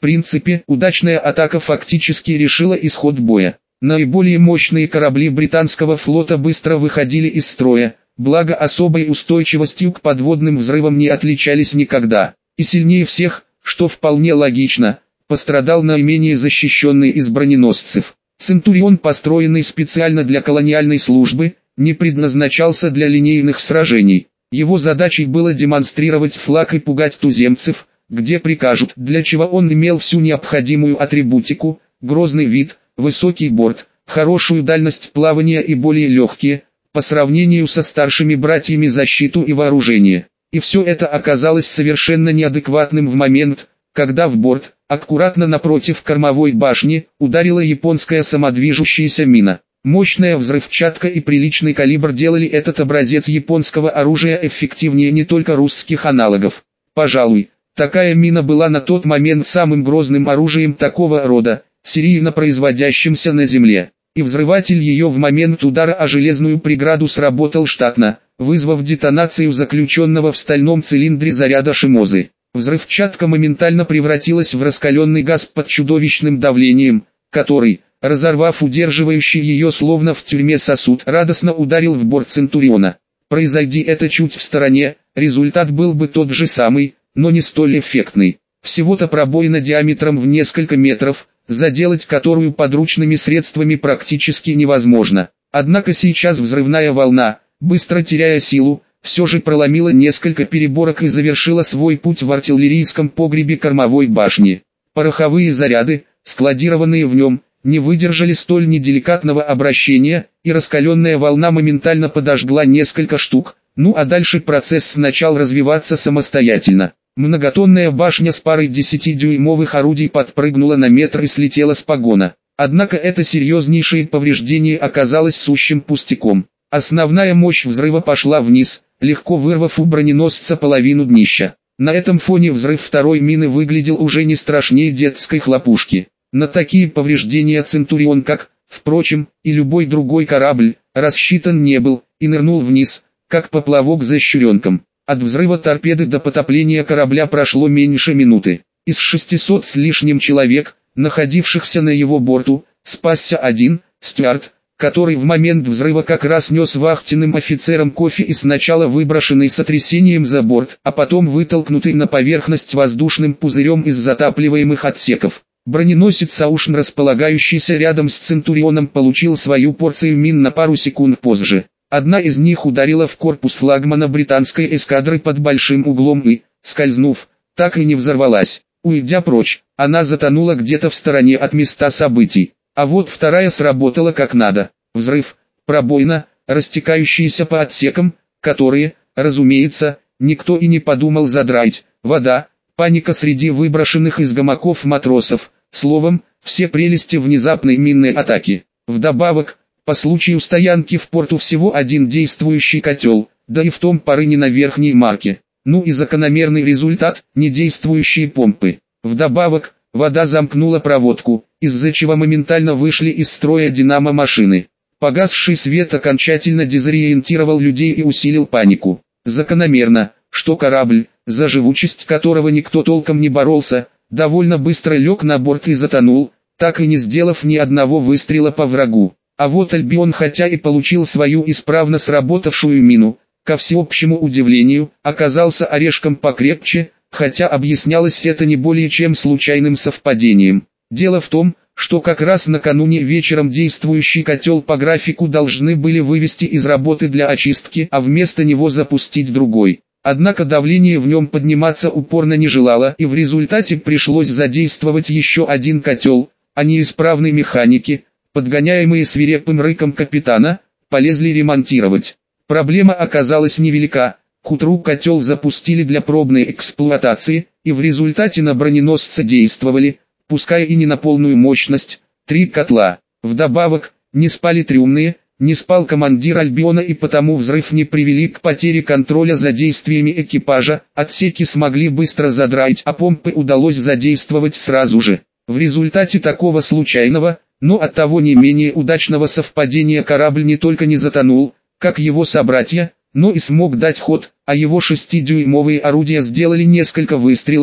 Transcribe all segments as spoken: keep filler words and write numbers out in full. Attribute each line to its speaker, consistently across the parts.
Speaker 1: принципе, удачная атака фактически решила исход боя. Наиболее мощные корабли британского флота быстро выходили из строя, благо особой устойчивостью к подводным взрывам не отличались никогда. И сильнее всех, что вполне логично, пострадал наименее защищенный из броненосцев. Центурион, построенный специально для колониальной службы, не предназначался для линейных сражений. Его задачей было демонстрировать флаг и пугать туземцев, где прикажут, для чего он имел всю необходимую атрибутику: грозный вид, высокий борт, хорошую дальность плавания и более легкие, по сравнению со старшими братьями, защиту и вооружение. И все это оказалось совершенно неадекватным в момент, когда в борт, аккуратно напротив кормовой башни, ударила японская самодвижущаяся мина. Мощная взрывчатка и приличный калибр делали этот образец японского оружия эффективнее не только русских аналогов. Пожалуй, такая мина была на тот момент самым грозным оружием такого рода, серийно производящимся на Земле. И взрыватель ее в момент удара о железную преграду сработал штатно, вызвав детонацию заключенного в стальном цилиндре заряда Шимозы. Взрывчатка моментально превратилась в раскаленный газ под чудовищным давлением, который, разорвав удерживающий ее словно в тюрьме сосуд, радостно ударил в борт Центуриона. Произойди это чуть в стороне, результат был бы тот же самый, но не столь эффектный. Всего-то пробоина диаметром в несколько метров, заделать которую подручными средствами практически невозможно. Однако сейчас взрывная волна, быстро теряя силу, все же проломила несколько переборок и завершила свой путь в артиллерийском погребе кормовой башни. Пороховые заряды, складированные в нем, не выдержали столь неделикатного обращения, и раскаленная волна моментально подожгла несколько штук, ну а дальше процесс начал развиваться самостоятельно. Многотонная башня с парой десятидюймовых орудий подпрыгнула на метр и слетела с погона. Однако это серьезнейшее повреждение оказалось сущим пустяком. Основная мощь взрыва пошла вниз, легко вырвав у броненосца половину днища. На этом фоне взрыв второй мины выглядел уже не страшнее детской хлопушки. На такие повреждения Центурион, как, впрочем, и любой другой корабль, рассчитан не был, и нырнул вниз, как поплавок за щуренком. От взрыва торпеды до потопления корабля прошло меньше минуты. Из шестисот с лишним человек, находившихся на его борту, спасся один, стюард, который в момент взрыва как раз нес вахтенным офицерам кофе и сначала выброшенный сотрясением за борт, а потом вытолкнутый на поверхность воздушным пузырем из затапливаемых отсеков. Броненосец Саушн, располагающийся рядом с Центурионом, получил свою порцию мин на пару секунд позже. Одна из них ударила в корпус флагмана британской эскадры под большим углом и, скользнув, так и не взорвалась. Уйдя прочь, она затонула где-то в стороне от места событий. А вот вторая сработала как надо. Взрыв, пробоина, растекающиеся по отсекам, которые, разумеется, никто и не подумал задрать, вода, паника среди выброшенных из гамаков матросов, словом, все прелести внезапной минной атаки. Вдобавок, по случаю стоянки в порту всего один действующий котел, да и в том поры не на верхней марке. Ну и закономерный результат – недействующие помпы. Вдобавок, вода замкнула проводку, из-за чего моментально вышли из строя динамо-машины. Погасший свет окончательно дезориентировал людей и усилил панику. Закономерно, что корабль, за живучесть которого никто толком не боролся, довольно быстро лег на борт и затонул, так и не сделав ни одного выстрела по врагу. А вот Альбион, хотя и получил свою исправно сработавшую мину, ко всеобщему удивлению, оказался орешком покрепче, хотя объяснялось это не более чем случайным совпадением. Дело в том, что как раз накануне вечером действующий котел по графику должны были вывести из работы для очистки, а вместо него запустить другой. Однако давление в нем подниматься упорно не желало, и в результате пришлось задействовать еще один котел, а неисправные механики, подгоняемые свирепым рыком капитана, полезли ремонтировать. Проблема оказалась невелика. К утру котел запустили для пробной эксплуатации, и в результате на броненосце действовали, пускай и не на полную мощность, три котла. Вдобавок, не спали трюмные, не спал командир Альбиона, и потому взрыв не привели к потере контроля за действиями экипажа, отсеки смогли быстро задрать, а помпы удалось задействовать сразу же. В результате такого случайного, но оттого не менее удачного совпадения корабль не только не затонул, как его собратья, но и смог дать ход, а его шестидюймовые орудия сделали несколько выстрелов,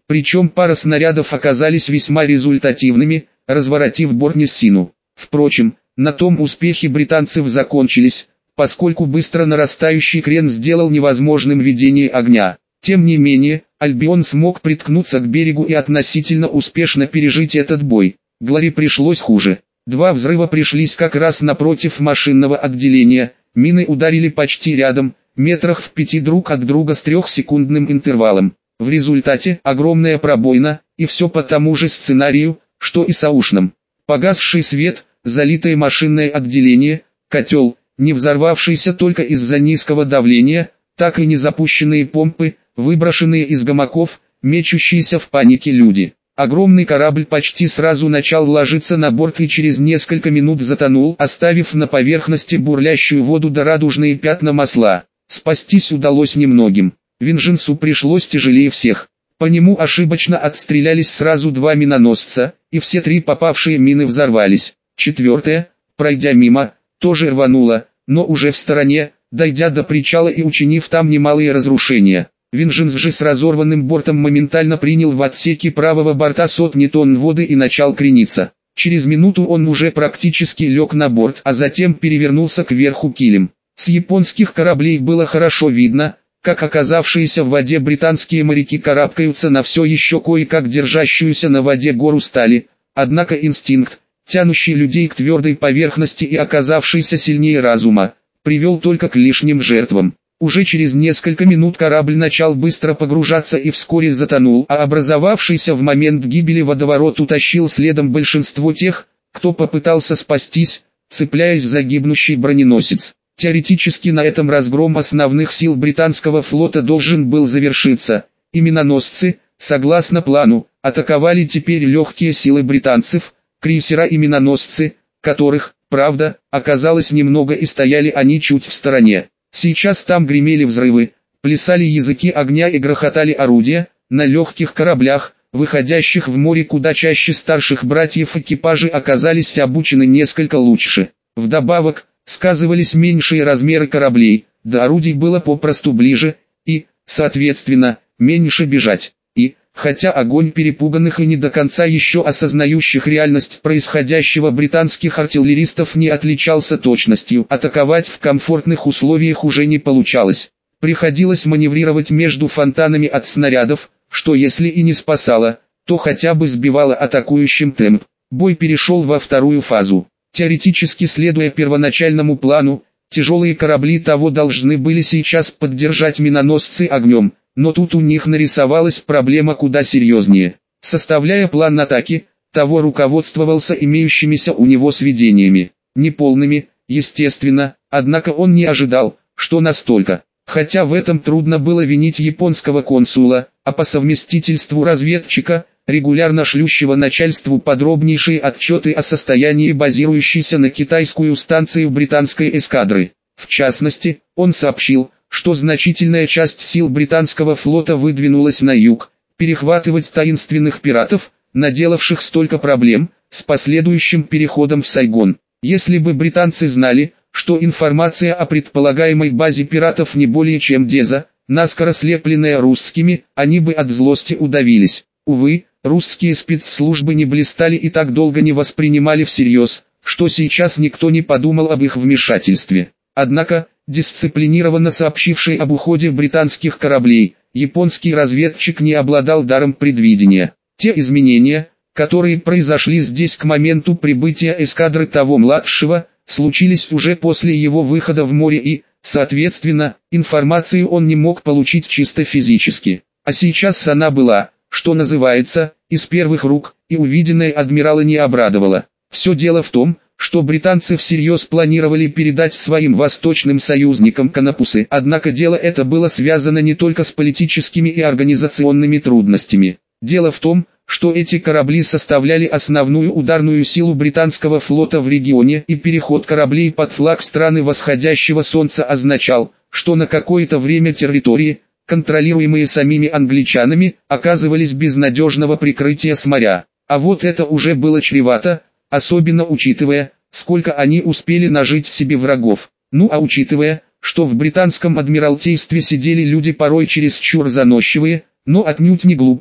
Speaker 1: Причем пара снарядов оказались весьма результативными, разворотив Борт-Нессину. Впрочем, на том успехи британцев закончились, поскольку быстро нарастающий крен сделал невозможным ведение огня. Тем не менее, Альбион смог приткнуться к берегу и относительно успешно пережить этот бой. Глори пришлось хуже. Два взрыва пришлись как раз напротив машинного отделения, мины ударили почти рядом, метрах в пяти друг от друга с трехсекундным интервалом. В результате огромная пробоина, и все по тому же сценарию, что и с Аушным. Погасший свет, залитое машинное отделение, котел, не взорвавшийся только из-за низкого давления, так и не запущенные помпы, выброшенные из гамаков, мечущиеся в панике люди. Огромный корабль почти сразу начал ложиться на борт и через несколько минут затонул, оставив на поверхности бурлящую воду да радужные пятна масла. Спастись удалось немногим. Винженсу пришлось тяжелее всех. По нему ошибочно отстрелялись сразу два миноносца, и все три попавшие мины взорвались. Четвертая, пройдя мимо, тоже рванула, но уже в стороне, дойдя до причала и учинив там немалые разрушения. Винженс же с разорванным бортом моментально принял в отсеке правого борта сотни тонн воды и начал крениться. Через минуту он уже практически лег на борт, а затем перевернулся кверху килем. С японских кораблей было хорошо видно, как оказавшиеся в воде британские моряки карабкаются на все еще кое-как держащуюся на воде гору стали, однако инстинкт, тянущий людей к твердой поверхности и оказавшийся сильнее разума, привел только к лишним жертвам. Уже через несколько минут корабль начал быстро погружаться и вскоре затонул, а образовавшийся в момент гибели водоворот утащил следом большинство тех, кто попытался спастись, цепляясь за гибнущий броненосец. Теоретически на этом разгром основных сил британского флота должен был завершиться, и миноносцы, согласно плану, атаковали теперь легкие силы британцев, крейсера и миноносцы, которых, правда, оказалось немного и стояли они чуть в стороне. Сейчас там гремели взрывы, плясали языки огня и грохотали орудия. На легких кораблях, выходящих в море куда чаще старших братьев, экипажи оказались обучены несколько лучше. Вдобавок, сказывались меньшие размеры кораблей, до орудий было попросту ближе, и, соответственно, меньше бежать. И, хотя огонь перепуганных и не до конца еще осознающих реальность происходящего британских артиллеристов не отличался точностью, атаковать в комфортных условиях уже не получалось. Приходилось маневрировать между фонтанами от снарядов, что если и не спасало, то хотя бы сбивало атакующим темп. Бой перешел во вторую фазу. Теоретически следуя первоначальному плану, тяжелые корабли того должны были сейчас поддержать миноносцы огнем. Но тут у них нарисовалась проблема куда серьезнее. Составляя план атаки, того руководствовался имеющимися у него сведениями. Неполными, естественно, однако он не ожидал, что настолько. Хотя в этом трудно было винить японского консула, а по совместительству разведчика, регулярно шлющего начальству подробнейшие отчеты о состоянии базирующейся на китайскую станцию британской эскадры. В частности, он сообщил, что значительная часть сил британского флота выдвинулась на юг, перехватывать таинственных пиратов, наделавших столько проблем, с последующим переходом в Сайгон. Если бы британцы знали, что информация о предполагаемой базе пиратов не более чем деза, наскоро слепленная русскими, они бы от злости удавились. Увы, русские спецслужбы не блистали и так долго не воспринимали всерьез, что сейчас никто не подумал об их вмешательстве. Однако, дисциплинированно сообщивший об уходе британских кораблей, японский разведчик не обладал даром предвидения. Те изменения, которые произошли здесь к моменту прибытия эскадры того младшего, случились уже после его выхода в море и, соответственно, информацию он не мог получить чисто физически. А сейчас она была, что называется, из первых рук, и увиденное адмирала не обрадовало. Все дело в том, что британцы всерьез планировали передать своим восточным союзникам Канопусы, однако дело это было связано не только с политическими и организационными трудностями. Дело в том, что эти корабли составляли основную ударную силу британского флота в регионе, и переход кораблей под флаг страны восходящего солнца означал, что на какое-то время территории, контролируемые самими англичанами, оказывались без надежного прикрытия с моря. А вот это уже было чревато, особенно учитывая, сколько они успели нажить себе врагов. Ну а учитывая, что в британском адмиралтействе сидели люди порой чересчур заносчивые, но отнюдь не глупые,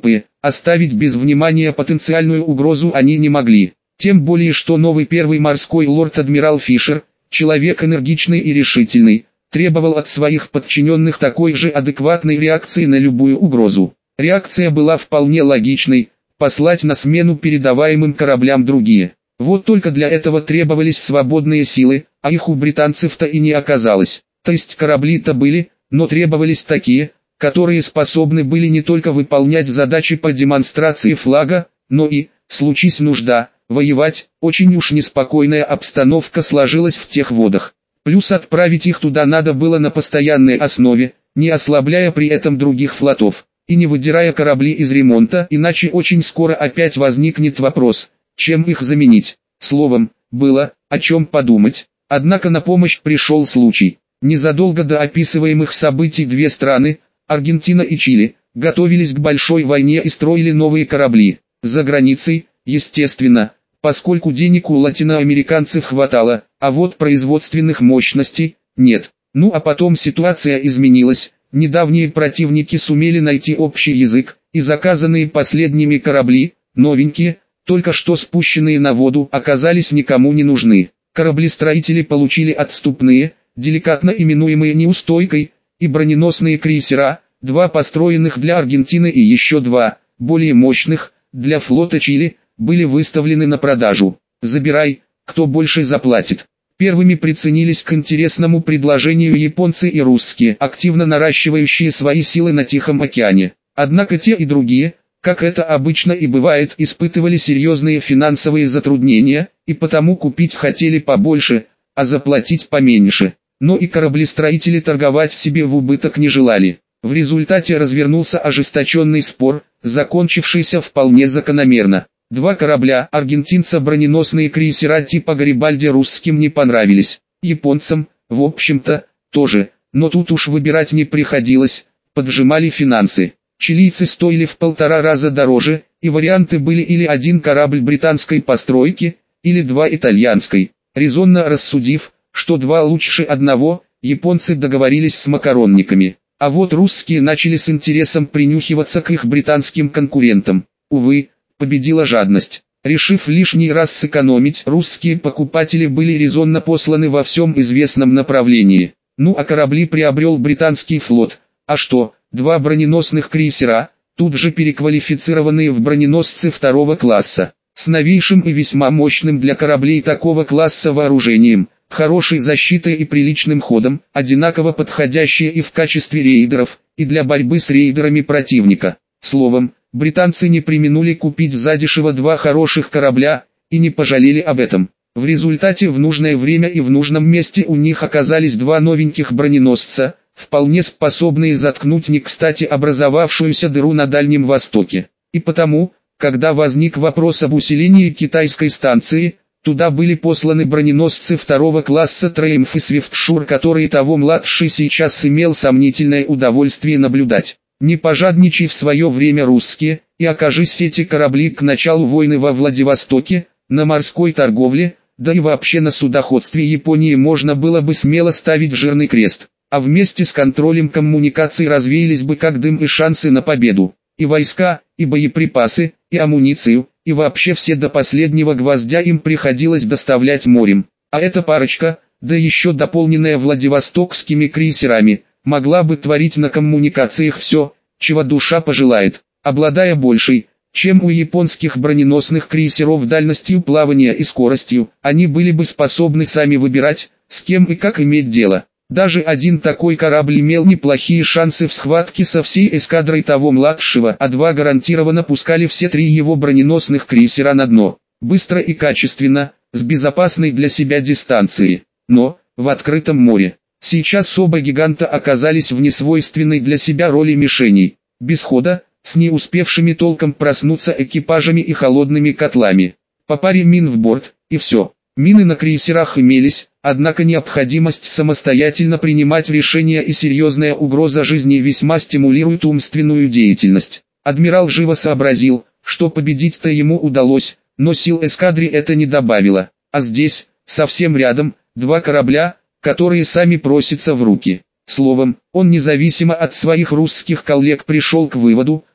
Speaker 1: оставить без внимания потенциальную угрозу они не могли. Тем более что новый первый морской лорд-адмирал Фишер, человек энергичный и решительный, требовал от своих подчиненных такой же адекватной реакции на любую угрозу. Реакция была вполне логичной – послать на смену передаваемым кораблям другие. Вот только для этого требовались свободные силы, а их у британцев-то и не оказалось. То есть корабли-то были, но требовались такие, которые способны были не только выполнять задачи по демонстрации флага, но и, случись нужда, воевать. Очень уж неспокойная обстановка сложилась в тех водах. Плюс отправить их туда надо было на постоянной основе, не ослабляя при этом других флотов, и не выдирая корабли из ремонта, иначе очень скоро опять возникнет вопрос, чем их заменить. Словом, было о чем подумать. Однако на помощь пришел случай. Незадолго до описываемых событий две страны, Аргентина и Чили, готовились к большой войне и строили новые корабли. За границей, естественно, поскольку денег у латиноамериканцев хватало, а вот производственных мощностей нет. Ну а потом ситуация изменилась, недавние противники сумели найти общий язык, и заказанные последними корабли, новенькие, только что спущенные на воду, оказались никому не нужны. Кораблестроители получили отступные, деликатно именуемые неустойкой, и броненосные крейсера, два построенных для Аргентины и еще два, более мощных, для флота Чили, были выставлены на продажу. Забирай, кто больше заплатит. Первыми приценились к интересному предложению японцы и русские, активно наращивающие свои силы на Тихом океане. Однако те и другие, как это обычно и бывает, испытывали серьезные финансовые затруднения, и потому купить хотели побольше, а заплатить поменьше. Но и кораблестроители торговать себе в убыток не желали. В результате развернулся ожесточенный спор, закончившийся вполне закономерно. Два корабля аргентинца броненосные крейсера типа Гарибальди русским не понравились. Японцам, в общем-то, тоже, но тут уж выбирать не приходилось, поджимали финансы. Чилийцы стоили в полтора раза дороже, и варианты были или один корабль британской постройки, или два итальянской. Резонно рассудив, что два лучше одного, японцы договорились с макаронниками. А вот русские начали с интересом принюхиваться к их британским конкурентам. Увы, победила жадность. Решив лишний раз сэкономить, русские покупатели были резонно посланы во всем известном направлении. Ну а корабли приобрел британский флот. А что, два броненосных крейсера, тут же переквалифицированные в броненосцы второго класса, с новейшим и весьма мощным для кораблей такого класса вооружением, хорошей защитой и приличным ходом, одинаково подходящие и в качестве рейдеров, и для борьбы с рейдерами противника. Словом, британцы не преминули купить задешево два хороших корабля, и не пожалели об этом. В результате в нужное время и в нужном месте у них оказались два новеньких броненосца, вполне способные заткнуть не кстати образовавшуюся дыру на Дальнем Востоке. И потому, когда возник вопрос об усилении китайской станции, туда были посланы броненосцы второго класса Триумф и Свифтшур, которые того младший сейчас имел сомнительное удовольствие наблюдать. Не пожадничай в свое время русские, и окажись эти корабли к началу войны во Владивостоке, на морской торговле, да и вообще на судоходстве Японии можно было бы смело ставить жирный крест, а вместе с контролем коммуникаций развеялись бы как дым и шансы на победу. И войска, и боеприпасы, и амуницию, и вообще все до последнего гвоздя им приходилось доставлять морем. А эта парочка, да еще дополненная владивостокскими крейсерами, могла бы творить на коммуникациях все, чего душа пожелает. Обладая большей, чем у японских броненосных крейсеров дальностью плавания и скоростью, они были бы способны сами выбирать, с кем и как иметь дело. Даже один такой корабль имел неплохие шансы в схватке со всей эскадрой того младшего, а два гарантированно пускали все три его броненосных крейсера на дно. Быстро и качественно, с безопасной для себя дистанции. Но, в открытом море, сейчас оба гиганта оказались в несвойственной для себя роли мишеней. Без хода, с не успевшими толком проснуться экипажами и холодными котлами. По паре мин в борт, и все. Мины на крейсерах имелись, однако необходимость самостоятельно принимать решения и серьезная угроза жизни весьма стимулируют умственную деятельность. Адмирал живо сообразил, что победить-то ему удалось, но сил эскадре это не добавило. А здесь, совсем рядом, два корабля, которые сами просятся в руки. Словом, он независимо от своих русских коллег пришел к выводу,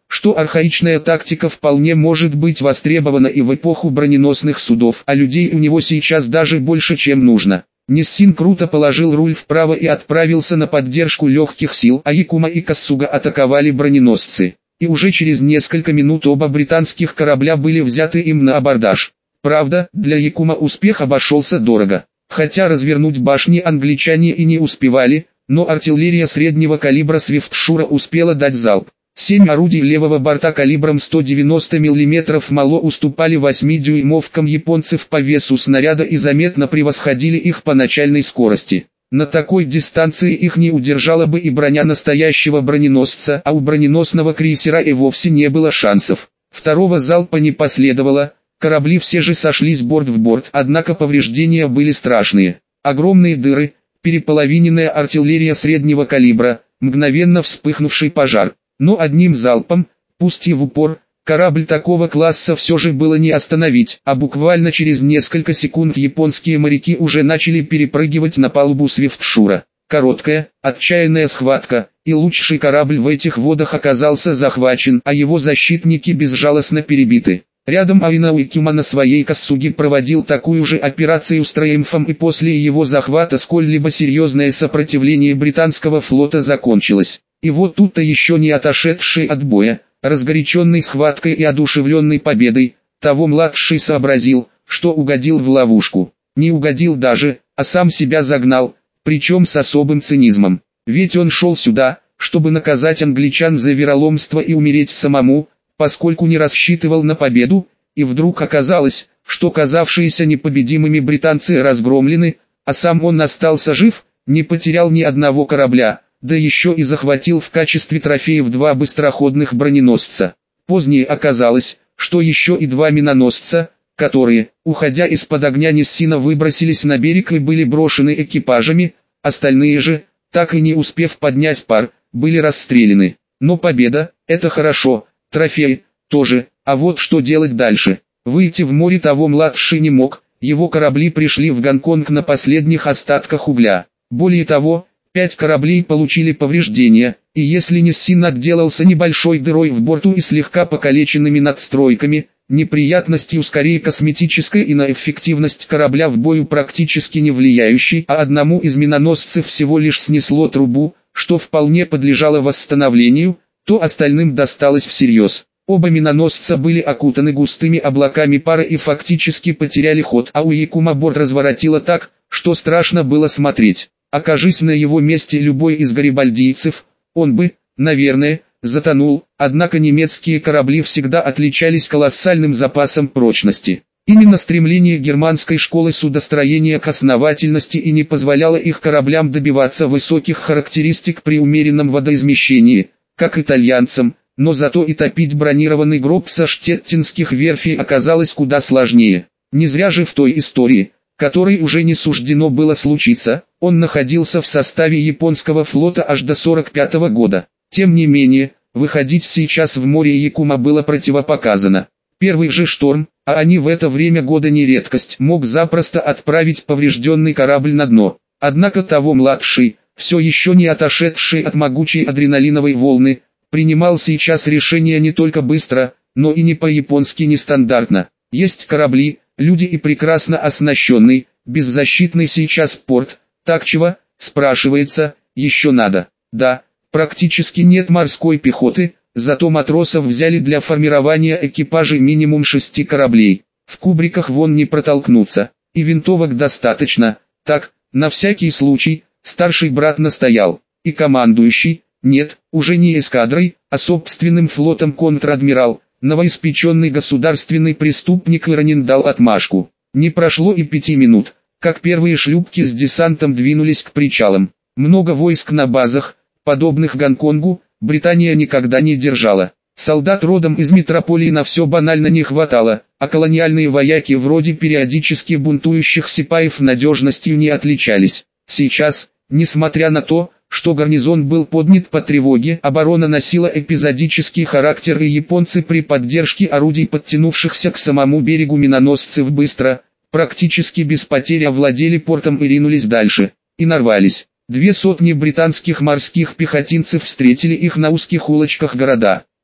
Speaker 1: что архаичная тактика вполне может быть востребована и в эпоху броненосных судов, а людей у него сейчас даже больше, чем нужно. Ниссин круто положил руль вправо и отправился на поддержку легких сил, а Якума и Касуга атаковали броненосцы. И уже через несколько минут оба британских корабля были взяты им на абордаж. Правда, для Якума успех обошелся дорого. Хотя развернуть башни англичане и не успевали, но артиллерия среднего калибра Свифтшура успела дать залп. Семь орудий левого борта калибром сто девяносто миллиметров мало уступали восьмидюймовкам японцев по весу снаряда и заметно превосходили их по начальной скорости. На такой дистанции их не удержала бы и броня настоящего броненосца, а у броненосного крейсера и вовсе не было шансов. Второго залпа не последовало, корабли все же сошлись борт в борт, однако повреждения были страшные. Огромные дыры, переполовиненная артиллерия среднего калибра, мгновенно вспыхнувший пожар. Но одним залпом, пусть и в упор, корабль такого класса все же было не остановить, а буквально через несколько секунд японские моряки уже начали перепрыгивать на палубу Свифтшура. Короткая, отчаянная схватка, и лучший корабль в этих водах оказался захвачен, а его защитники безжалостно перебиты. Рядом Айна Уикима на своей Касуге проводил такую же операцию с Триумфом, и после его захвата сколь-либо серьезное сопротивление британского флота закончилось. И вот тут-то еще не отошедший от боя, разгоряченный схваткой и одушевленной победой, того младший сообразил, что угодил в ловушку. Не угодил даже, а сам себя загнал, причем с особым цинизмом. Ведь он шел сюда, чтобы наказать англичан за вероломство и умереть самому, поскольку не рассчитывал на победу, и вдруг оказалось, что казавшиеся непобедимыми британцы разгромлены, а сам он остался жив, не потерял ни одного корабля, да еще и захватил в качестве трофеев два быстроходных броненосца. Позднее оказалось, что еще и два миноносца, которые, уходя из-под огня Ниссина, выбросились на берег и были брошены экипажами, остальные же, так и не успев поднять пар, были расстреляны. Но победа – это хорошо, трофеи – тоже, а вот что делать дальше? Выйти в море того младший не мог, его корабли пришли в Гонконг на последних остатках угля. Более того, пять кораблей получили повреждения, и если Ниссин отделался небольшой дырой в борту и слегка покалеченными надстройками, неприятностью скорее косметической и на эффективность корабля в бою практически не влияющей, а одному из миноносцев всего лишь снесло трубу, что вполне подлежало восстановлению, то остальным досталось всерьез. Оба миноносца были окутаны густыми облаками пара и фактически потеряли ход, а у Якума борт разворотило так, что страшно было смотреть. Окажись на его месте любой из гарибальдийцев, он бы, наверное, затонул, однако немецкие корабли всегда отличались колоссальным запасом прочности. Именно стремление германской школы судостроения к основательности и не позволяло их кораблям добиваться высоких характеристик при умеренном водоизмещении, как итальянцам, но зато и топить бронированный гроб со штеттинских верфей оказалось куда сложнее. Не зря же в той истории, которой уже не суждено было случиться, он находился в составе японского флота аж до сорок пятого года. Тем не менее, выходить сейчас в море Якума было противопоказано. Первый же шторм, а они в это время года не редкость, мог запросто отправить поврежденный корабль на дно. Однако того младший, все еще не отошедший от могучей адреналиновой волны, принимал сейчас решение не только быстро, но и не по-японски нестандартно. Есть корабли, люди и прекрасно оснащенный, беззащитный сейчас порт, так чего, спрашивается, еще надо. Да, практически нет морской пехоты, зато матросов взяли для формирования экипажей минимум шести кораблей. В кубриках вон не протолкнуться, и винтовок достаточно. Так, на всякий случай, старший брат настоял, и командующий, нет, уже не эскадрой, а собственным флотом контр-адмирал, новоиспеченный государственный преступник Иронин дал отмашку. Не прошло и пяти минут, как первые шлюпки с десантом двинулись к причалам. Много войск на базах, подобных Гонконгу, Британия никогда не держала. Солдат родом из метрополии на все банально не хватало, а колониальные вояки вроде периодически бунтующих сипаев надежностью не отличались. Сейчас, несмотря на то, что гарнизон был поднят по тревоге, оборона носила эпизодический характер, и японцы при поддержке орудий, подтянувшихся к самому берегу миноносцев, быстро, практически без потерь овладели портом и ринулись дальше, и нарвались. Две сотни британских морских пехотинцев встретили их на узких улочках города.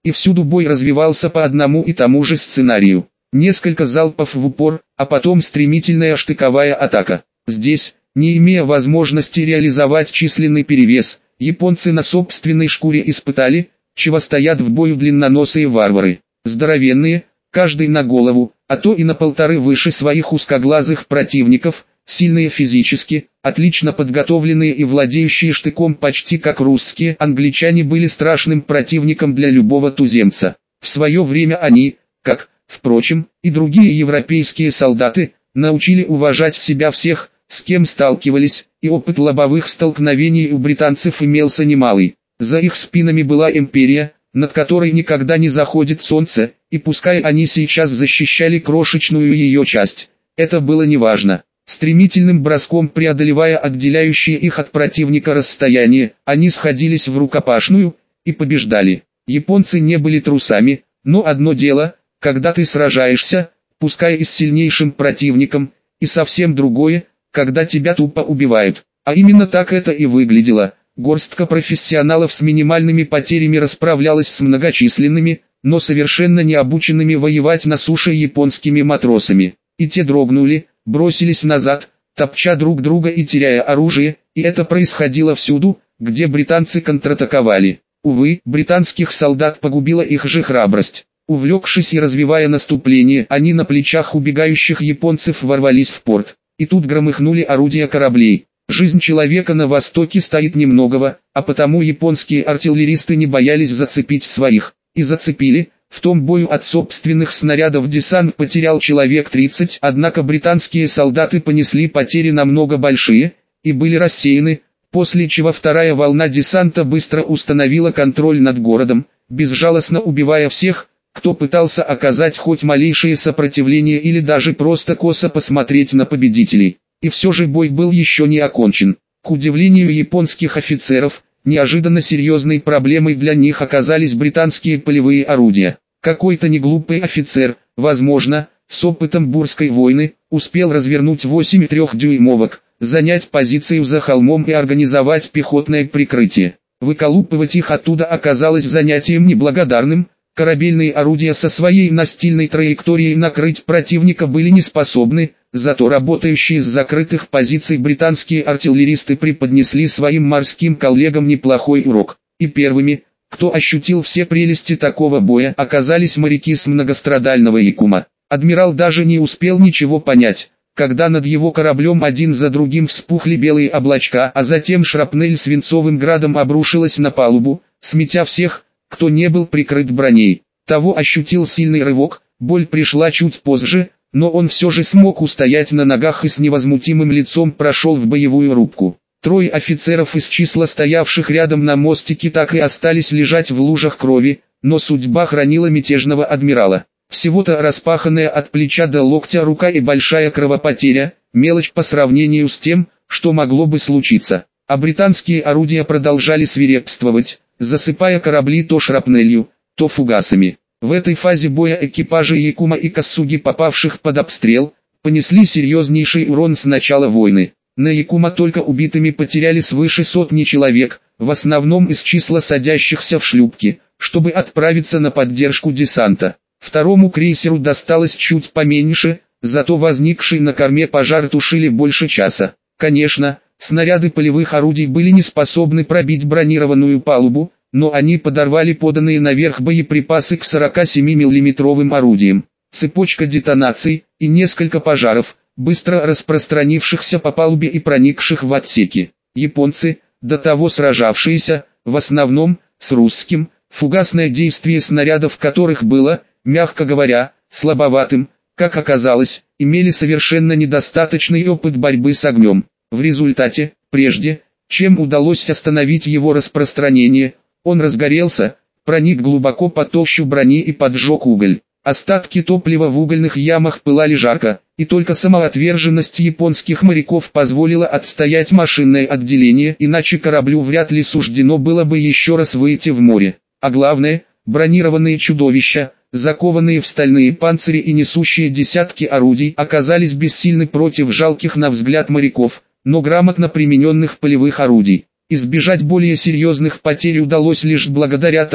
Speaker 1: и всюду бой развивался по одному и тому же сценарию. Несколько залпов в упор, а потом стремительная штыковая атака. Здесь, не имея возможности реализовать численный перевес, японцы на собственной шкуре испытали, чего стоят в бою длинноносые варвары. Здоровенные, каждый на голову, а то и на полторы выше своих узкоглазых противников, сильные физически, отлично подготовленные и владеющие штыком почти как русские, англичане были страшным противником для любого туземца. В свое время они, как, впрочем, и другие европейские солдаты, научили уважать себя всех, с кем сталкивались, и опыт лобовых столкновений у британцев имелся немалый. За их спинами была империя, над которой никогда не заходит солнце, и пускай они сейчас защищали крошечную ее часть, это было неважно. Стремительным броском преодолевая отделяющие их от противника расстояние, они сходились в рукопашную и побеждали. Японцы не были трусами, но одно дело, когда ты сражаешься, пускай и с сильнейшим противником, и совсем другое, когда тебя тупо убивают. А именно так это и выглядело. Горстка профессионалов с минимальными потерями расправлялась с многочисленными, но совершенно не обученными воевать на суше японскими матросами. И те дрогнули, бросились назад, топча друг друга и теряя оружие, и это происходило всюду, где британцы контратаковали. Увы, британских солдат погубила их же храбрость. Увлекшись и развивая наступление, они на плечах убегающих японцев ворвались в порт. И тут громыхнули орудия кораблей. Жизнь человека на востоке стоит немногого, а потому японские артиллеристы не боялись зацепить своих. И зацепили. В том бою от собственных снарядов десант потерял человек тридцать, однако британские солдаты понесли потери намного большие, и были рассеяны, после чего вторая волна десанта быстро установила контроль над городом, безжалостно убивая всех, кто пытался оказать хоть малейшее сопротивление или даже просто косо посмотреть на победителей. И все же бой был еще не окончен. К удивлению японских офицеров, неожиданно серьезной проблемой для них оказались британские полевые орудия. Какой-то неглупый офицер, возможно, с опытом Бурской войны, успел развернуть восемь трехдюймовок, занять позицию за холмом и организовать пехотное прикрытие. Выколупывать их оттуда оказалось занятием неблагодарным. Корабельные орудия со своей настильной траекторией накрыть противника были не способны, зато работающие с закрытых позиций британские артиллеристы преподнесли своим морским коллегам неплохой урок. И первыми, кто ощутил все прелести такого боя, оказались моряки с многострадального Якума. Адмирал даже не успел ничего понять, когда над его кораблем один за другим вспухли белые облачка, а затем шрапнель свинцовым градом обрушилась на палубу, сметя всех, кто не был прикрыт броней. Того ощутил сильный рывок, боль пришла чуть позже, но он все же смог устоять на ногах и с невозмутимым лицом прошел в боевую рубку. Трое офицеров из числа стоявших рядом на мостике так и остались лежать в лужах крови, но судьба хранила мятежного адмирала. Всего-то распаханная от плеча до локтя рука и большая кровопотеря, мелочь по сравнению с тем, что могло бы случиться. А британские орудия продолжали свирепствовать, засыпая корабли то шрапнелью, то фугасами. В этой фазе боя экипажи Якума и Касуги, попавших под обстрел, понесли серьезнейший урон с начала войны. На Якума только убитыми потеряли свыше сотни человек, в основном из числа садящихся в шлюпки, чтобы отправиться на поддержку десанта. Второму крейсеру досталось чуть поменьше, зато возникший на корме пожар тушили больше часа. Конечно, снаряды полевых орудий были не способны пробить бронированную палубу, но они подорвали поданные наверх боеприпасы к сорокасемимиллиметровым орудиям. Цепочка детонаций и несколько пожаров, быстро распространившихся по палубе и проникших в отсеки. Японцы, до того сражавшиеся, в основном, с русским, фугасное действие снарядов которых было, мягко говоря, слабоватым, как оказалось, имели совершенно недостаточный опыт борьбы с огнем. В результате, прежде, чем удалось остановить его распространение, он разгорелся, проник глубоко под толщу брони и поджег уголь. Остатки топлива в угольных ямах пылали жарко, и только самоотверженность японских моряков позволила отстоять машинное отделение, иначе кораблю вряд ли суждено было бы еще раз выйти в море. А главное, бронированные чудовища, закованные в стальные панцири и несущие десятки орудий, оказались бессильны против жалких на взгляд моряков, но грамотно примененных полевых орудий. Избежать более серьезных потерь удалось лишь благодаря тому,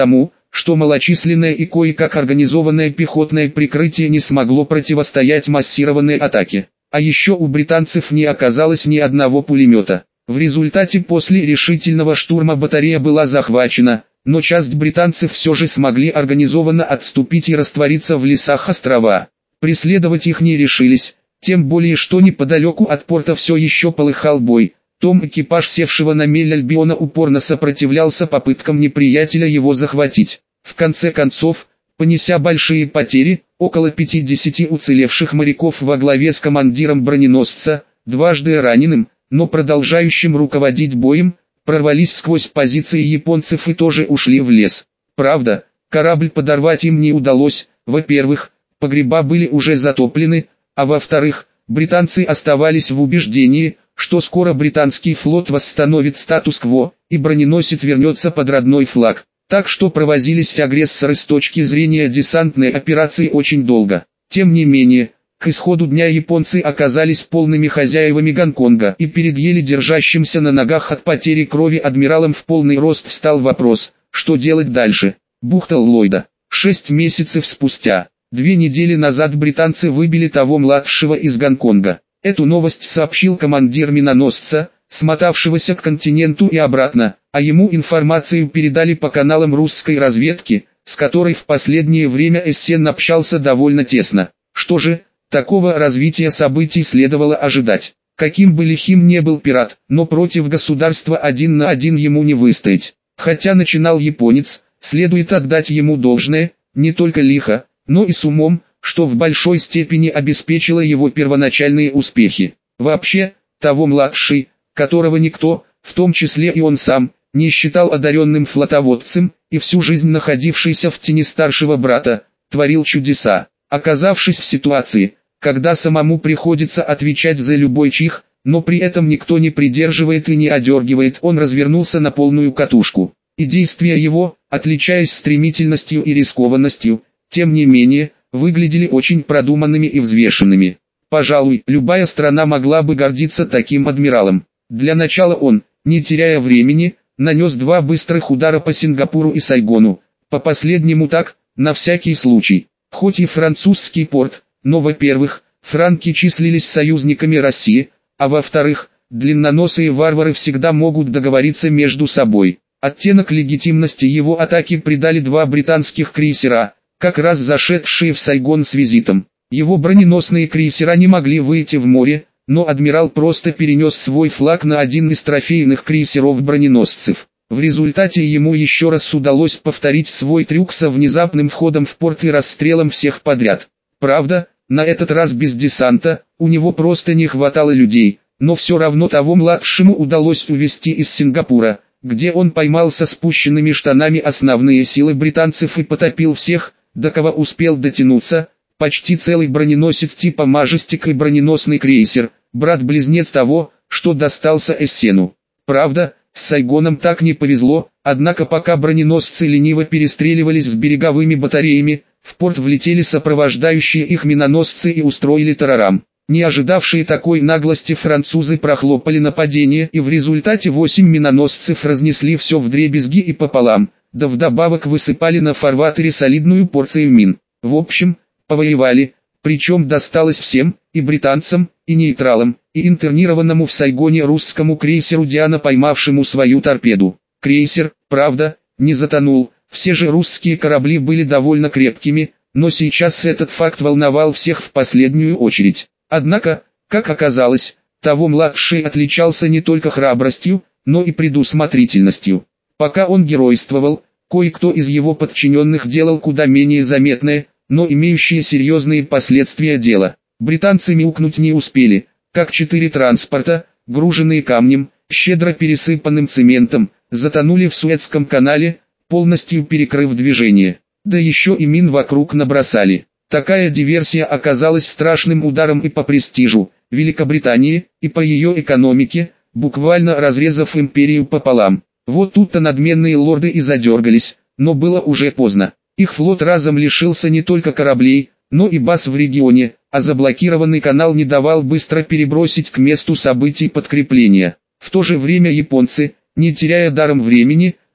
Speaker 1: что малочисленное и кое-как организованное пехотное прикрытие не смогло противостоять массированной атаке. А еще у британцев не оказалось ни одного пулемета. В результате после решительного штурма батарея была захвачена, но часть британцев все же смогли организованно отступить и раствориться в лесах острова. Преследовать их не решились, тем более что неподалеку от порта все еще полыхал бой. Том экипаж севшего на мель Альбиона упорно сопротивлялся попыткам неприятеля его захватить. В конце концов, понеся большие потери, около пятидесяти уцелевших моряков во главе с командиром броненосца, дважды раненым, но продолжающим руководить боем, прорвались сквозь позиции японцев и тоже ушли в лес. Правда, корабль подорвать им не удалось, во-первых, погреба были уже затоплены, а во-вторых, британцы оставались в убеждении, что скоро британский флот восстановит статус-кво, и броненосец вернется под родной флаг. Так что провозились агрессоры с точки зрения десантной операции очень долго. Тем не менее, к исходу дня японцы оказались полными хозяевами Гонконга, и перед еле держащимся на ногах от потери крови адмиралом в полный рост встал вопрос, что делать дальше. Бухта Ллойда. Шесть месяцев спустя, две недели назад британцы выбили того младшего из Гонконга. Эту новость сообщил командир миноносца, смотавшегося к континенту и обратно, а ему информацию передали по каналам русской разведки, с которой в последнее время Эссен общался довольно тесно. Что же, такого развития событий следовало ожидать. Каким бы лихим не был пират, но против государства один на один ему не выстоять. Хотя начинал японец, следует отдать ему должное, не только лихо, но и с умом, что в большой степени обеспечило его первоначальные успехи. Вообще, того младший, которого никто, в том числе и он сам, не считал одаренным флотоводцем, и всю жизнь находившийся в тени старшего брата, творил чудеса. Оказавшись в ситуации, когда самому приходится отвечать за любой чих, но при этом никто не придерживает и не одергивает, он развернулся на полную катушку. И действия его, отличаясь стремительностью и рискованностью, тем не менее, выглядели очень продуманными и взвешенными. Пожалуй, любая страна могла бы гордиться таким адмиралом. Для начала он, не теряя времени, нанес два быстрых удара по Сингапуру и Сайгону, по последнему так, на всякий случай. Хоть и французский порт, но, во-первых, франки числились союзниками России, а во-вторых, длинноносые варвары всегда могут договориться между собой. Оттенок легитимности его атаки придали два британских крейсера, как раз зашедшие в Сайгон с визитом. Его броненосные крейсера не могли выйти в море, но адмирал просто перенес свой флаг на один из трофейных крейсеров-броненосцев. В результате ему еще раз удалось повторить свой трюк со внезапным входом в порт и расстрелом всех подряд. Правда, на этот раз без десанта, у него просто не хватало людей, но все равно того младшему удалось увести из Сингапура, где он поймал со спущенными штанами основные силы британцев и потопил всех, до кого успел дотянуться, почти целый броненосец типа «Мажестик» и броненосный крейсер, брат-близнец того, что достался Эссену. Правда, с Сайгоном так не повезло, однако пока броненосцы лениво перестреливались с береговыми батареями, в порт влетели сопровождающие их миноносцы и устроили тарарам. Не ожидавшие такой наглости французы прохлопали нападение, и в результате восемь миноносцев разнесли все вдребезги и пополам, да вдобавок высыпали на фарватере солидную порцию мин. В общем, повоевали, причем досталось всем, и британцам, и нейтралам, и интернированному в Сайгоне русскому крейсеру «Диана», поймавшему свою торпеду. Крейсер, правда, не затонул, все же русские корабли были довольно крепкими, но сейчас этот факт волновал всех в последнюю очередь. Однако, как оказалось, того младший отличался не только храбростью, но и предусмотрительностью. Пока он геройствовал, кое-кто из его подчиненных делал куда менее заметное, но имеющее серьезные последствия дело. Британцы мяукнуть не успели, как четыре транспорта, груженные камнем, щедро пересыпанным цементом, затонули в Суэцком канале, полностью перекрыв движение. Да еще и мин вокруг набросали. Такая диверсия оказалась страшным ударом и по престижу Великобритании, и по ее экономике, буквально разрезав империю пополам. Вот тут-то надменные лорды и задергались, но было уже поздно. Их флот разом лишился не только кораблей, но и баз в регионе, а заблокированный канал не давал быстро перебросить к месту событий подкрепления. В то же время японцы, не теряя даром времени,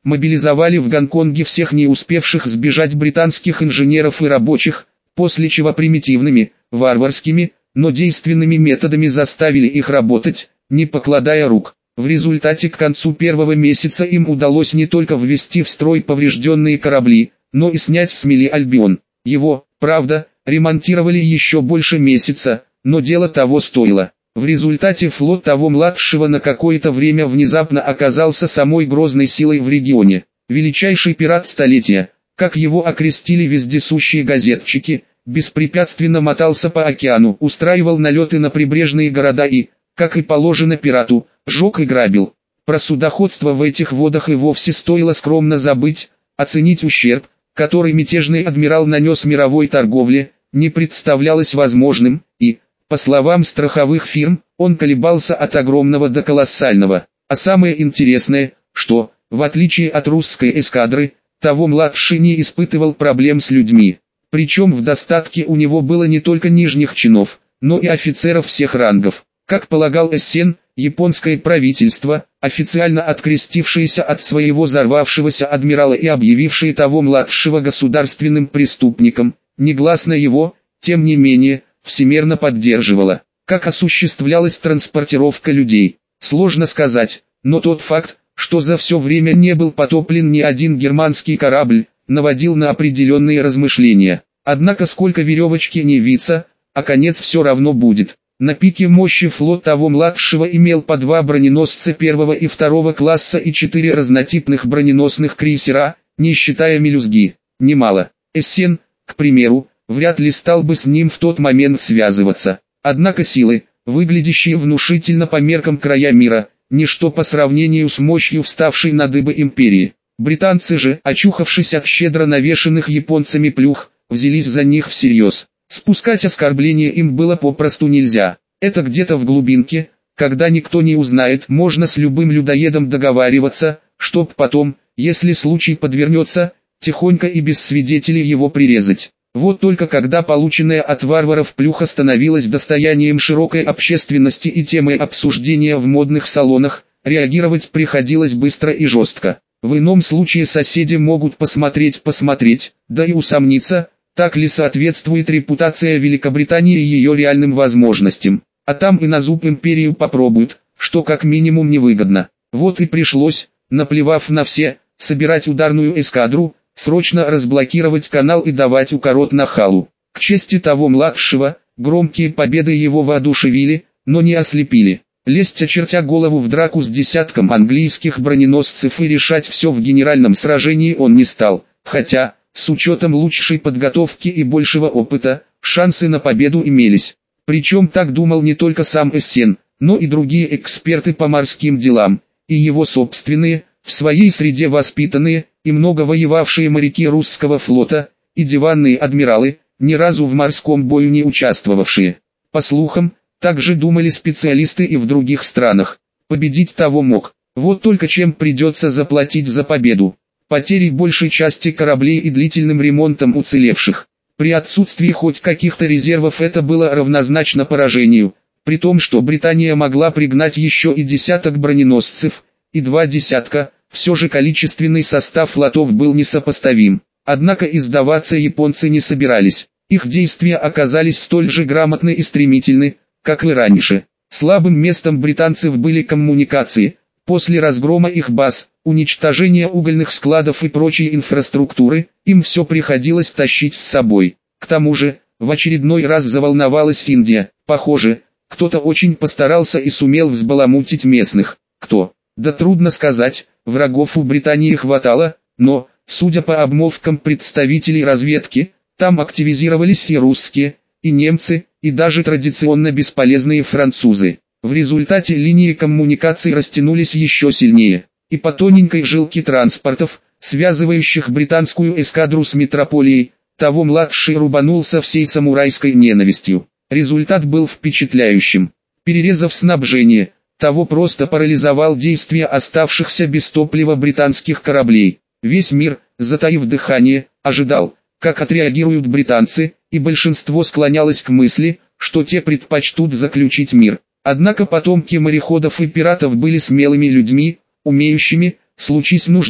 Speaker 1: мобилизовали в Гонконге всех не успевших сбежать британских инженеров и рабочих, после чего примитивными, варварскими, но действенными методами заставили их работать, не покладая рук. В результате к концу первого месяца им удалось не только ввести в строй поврежденные корабли, но и снять с мели Альбион. Его, правда, ремонтировали еще больше месяца, но дело того стоило. В результате флот того младшего на какое-то время внезапно оказался самой грозной силой в регионе. Величайший пират столетия, как его окрестили вездесущие газетчики, беспрепятственно мотался по океану, устраивал налеты на прибрежные города и, как и положено пирату, жег и грабил. Про судоходство в этих водах и вовсе стоило скромно забыть, оценить ущерб, который мятежный адмирал нанес мировой торговле, не представлялось возможным, и, по словам страховых фирм, он колебался от огромного до колоссального. А самое интересное, что, в отличие от русской эскадры, того младший не испытывал проблем с людьми. Причем в достатке у него было не только нижних чинов, но и офицеров всех рангов. Как полагал Эссен, японское правительство, официально открестившееся от своего взорвавшегося адмирала и объявившее того младшего государственным преступником, негласно его, тем не менее, всемерно поддерживало. Как осуществлялась транспортировка людей, сложно сказать, но тот факт, что за все время не был потоплен ни один германский корабль, наводил на определенные размышления. Однако сколько веревочки не виться, а конец все равно будет. На пике мощи флот того младшего имел по два броненосца первого и второго класса и четыре разнотипных броненосных крейсера, не считая мелюзги. Немало. Эссен, к примеру, вряд ли стал бы с ним в тот момент связываться. Однако силы, выглядящие внушительно по меркам края мира, ничто по сравнению с мощью вставшей на дыбы империи. Британцы же, очухавшись от щедро навешанных японцами плюх, взялись за них всерьез. Спускать оскорбления им было попросту нельзя. Это где-то в глубинке, когда никто не узнает, можно с любым людоедом договариваться, чтоб потом, если случай подвернется, тихонько и без свидетелей его прирезать. Вот только когда полученная от варваров плюха становилась достоянием широкой общественности и темой обсуждения в модных салонах, реагировать приходилось быстро и жестко. В ином случае соседи могут посмотреть-посмотреть, да и усомниться, так ли соответствует репутация Великобритании ее реальным возможностям. А там и на зуб империю попробуют, что как минимум невыгодно. Вот и пришлось, наплевав на все, собирать ударную эскадру, срочно разблокировать канал и давать укорот нахалу. К чести того младшего, громкие победы его воодушевили, но не ослепили. Лезть очертя голову в драку с десятком английских броненосцев и решать все в генеральном сражении он не стал, хотя, с учетом лучшей подготовки и большего опыта, шансы на победу имелись. Причем так думал не только сам Эссен, но и другие эксперты по морским делам, и его собственные, в своей среде воспитанные, и много воевавшие моряки русского флота, и диванные адмиралы, ни разу в морском бою не участвовавшие. По слухам, также думали специалисты и в других странах. Победить того мог. Вот только чем придется заплатить за победу. Потерей большей части кораблей и длительным ремонтом уцелевших. При отсутствии хоть каких-то резервов это было равнозначно поражению, при том, что Британия могла пригнать еще и десяток броненосцев, и два десятка, все же количественный состав флотов был несопоставим. Однако и сдаваться японцы не собирались, их действия оказались столь же грамотны и стремительны, как и раньше. Слабым местом британцев были коммуникации. После разгрома их баз, уничтожения угольных складов и прочей инфраструктуры, им все приходилось тащить с собой. К тому же, в очередной раз заволновалась Индия. Похоже, кто-то очень постарался и сумел взбаламутить местных. Кто? Да трудно сказать, врагов у Британии хватало, но, судя по обмолвкам представителей разведки, там активизировались и русские, и немцы, и даже традиционно бесполезные французы. В результате линии коммуникаций растянулись еще сильнее, и по тоненькой жилке транспортов, связывающих британскую эскадру с метрополией, того младший рубанул со всей самурайской ненавистью. Результат был впечатляющим. Перерезав снабжение, того просто парализовал действия оставшихся без топлива британских кораблей. Весь мир, затаив дыхание, ожидал, как отреагируют британцы, и большинство склонялось к мысли, что те предпочтут заключить мир. Однако потомки мореходов и пиратов были смелыми людьми, умеющими, случись нужда,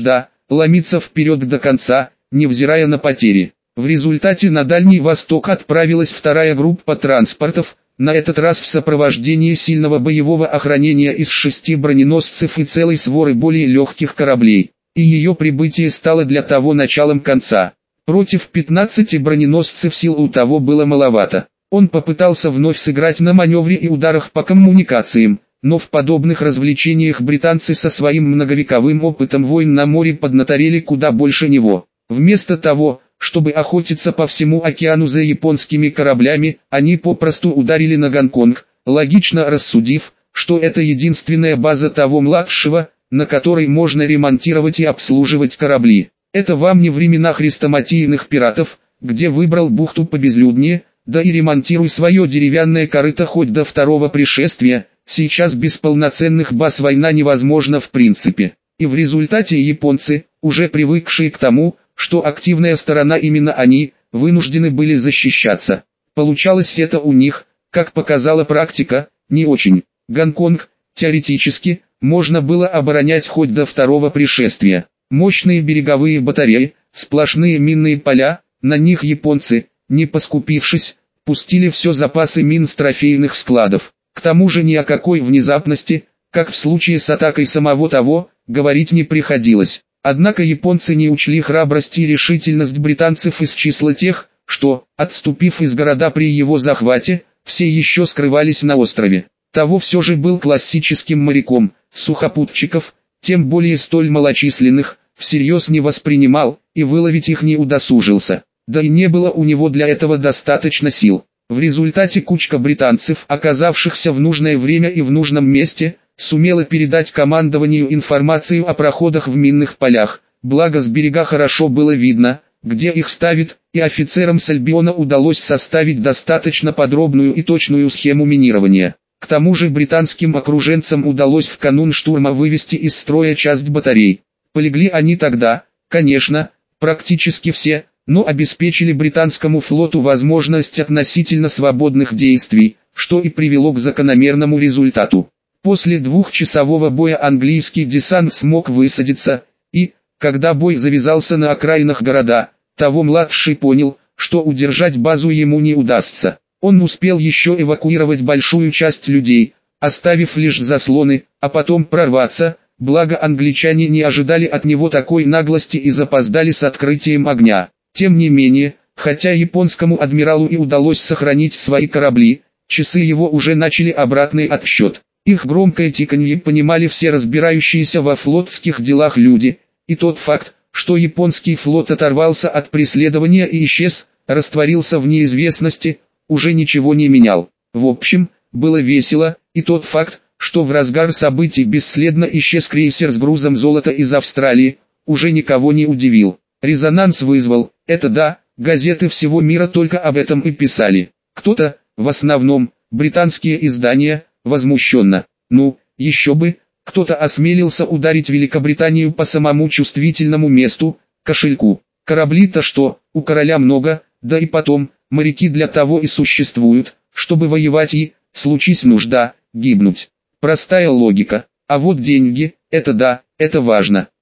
Speaker 1: ломиться вперед до конца, невзирая на потери. В результате на Дальний Восток отправилась вторая группа транспортов, на этот раз в сопровождении сильного боевого охранения из шести броненосцев и целой своры более легких кораблей. И ее прибытие стало для того началом конца. Против пятнадцати броненосцев сил у того было маловато. Он попытался вновь сыграть на маневре и ударах по коммуникациям, но в подобных развлечениях британцы со своим многовековым опытом войн на море поднаторели куда больше него. Вместо того, чтобы охотиться по всему океану за японскими кораблями, они попросту ударили на Гонконг, логично рассудив, что это единственная база того младшего, на которой можно ремонтировать и обслуживать корабли. Это вам не времена хрестоматийных пиратов, где выбрал бухту побезлюднее, да и ремонтируй свое деревянное корыто хоть до второго пришествия. Сейчас без полноценных баз война невозможна в принципе. И в результате японцы, уже привыкшие к тому, что активная сторона именно они, вынуждены были защищаться. Получалось это у них, как показала практика, не очень. Гонконг, теоретически, можно было оборонять хоть до второго пришествия. Мощные береговые батареи, сплошные минные поля, на них японцы, не поскупившись, пустили все запасы мин с трофейных складов. К тому же ни о какой внезапности, как в случае с атакой самого того, говорить не приходилось. Однако японцы не учли храбрость и решительность британцев из числа тех, что, отступив из города при его захвате, все еще скрывались на острове. Того все же был классическим моряком, сухопутчиков, тем более столь малочисленных, всерьез не воспринимал, и выловить их не удосужился. Да и не было у него для этого достаточно сил. В результате кучка британцев, оказавшихся в нужное время и в нужном месте, сумела передать командованию информацию о проходах в минных полях, благо с берега хорошо было видно, где их ставит, и офицерам с Альбиона удалось составить достаточно подробную и точную схему минирования. К тому же британским окруженцам удалось в канун штурма вывести из строя часть батарей. Полегли они тогда, конечно, практически все, но обеспечили британскому флоту возможность относительно свободных действий, что и привело к закономерному результату. После двухчасового боя английский десант смог высадиться, и, когда бой завязался на окраинах города, того младший понял, что удержать базу ему не удастся. Он успел еще эвакуировать большую часть людей, оставив лишь заслоны, а потом прорваться, благо англичане не ожидали от него такой наглости и запоздали с открытием огня. Тем не менее, хотя японскому адмиралу и удалось сохранить свои корабли, часы его уже начали обратный отсчет. Их громкое тиканье понимали все разбирающиеся во флотских делах люди, и тот факт, что японский флот оторвался от преследования и исчез, растворился в неизвестности, уже ничего не менял. В общем, было весело, и тот факт, что в разгар событий бесследно исчез крейсер с грузом золота из Австралии, уже никого не удивил. Резонанс вызвал, это да, газеты всего мира только об этом и писали. Кто-то, в основном, британские издания, возмущенно. Ну, еще бы, кто-то осмелился ударить Великобританию по самому чувствительному месту, кошельку. Корабли-то что, у короля много, да и потом, моряки для того и существуют, чтобы воевать и, случись нужда, гибнуть. Простая логика. А вот деньги, это да, это важно.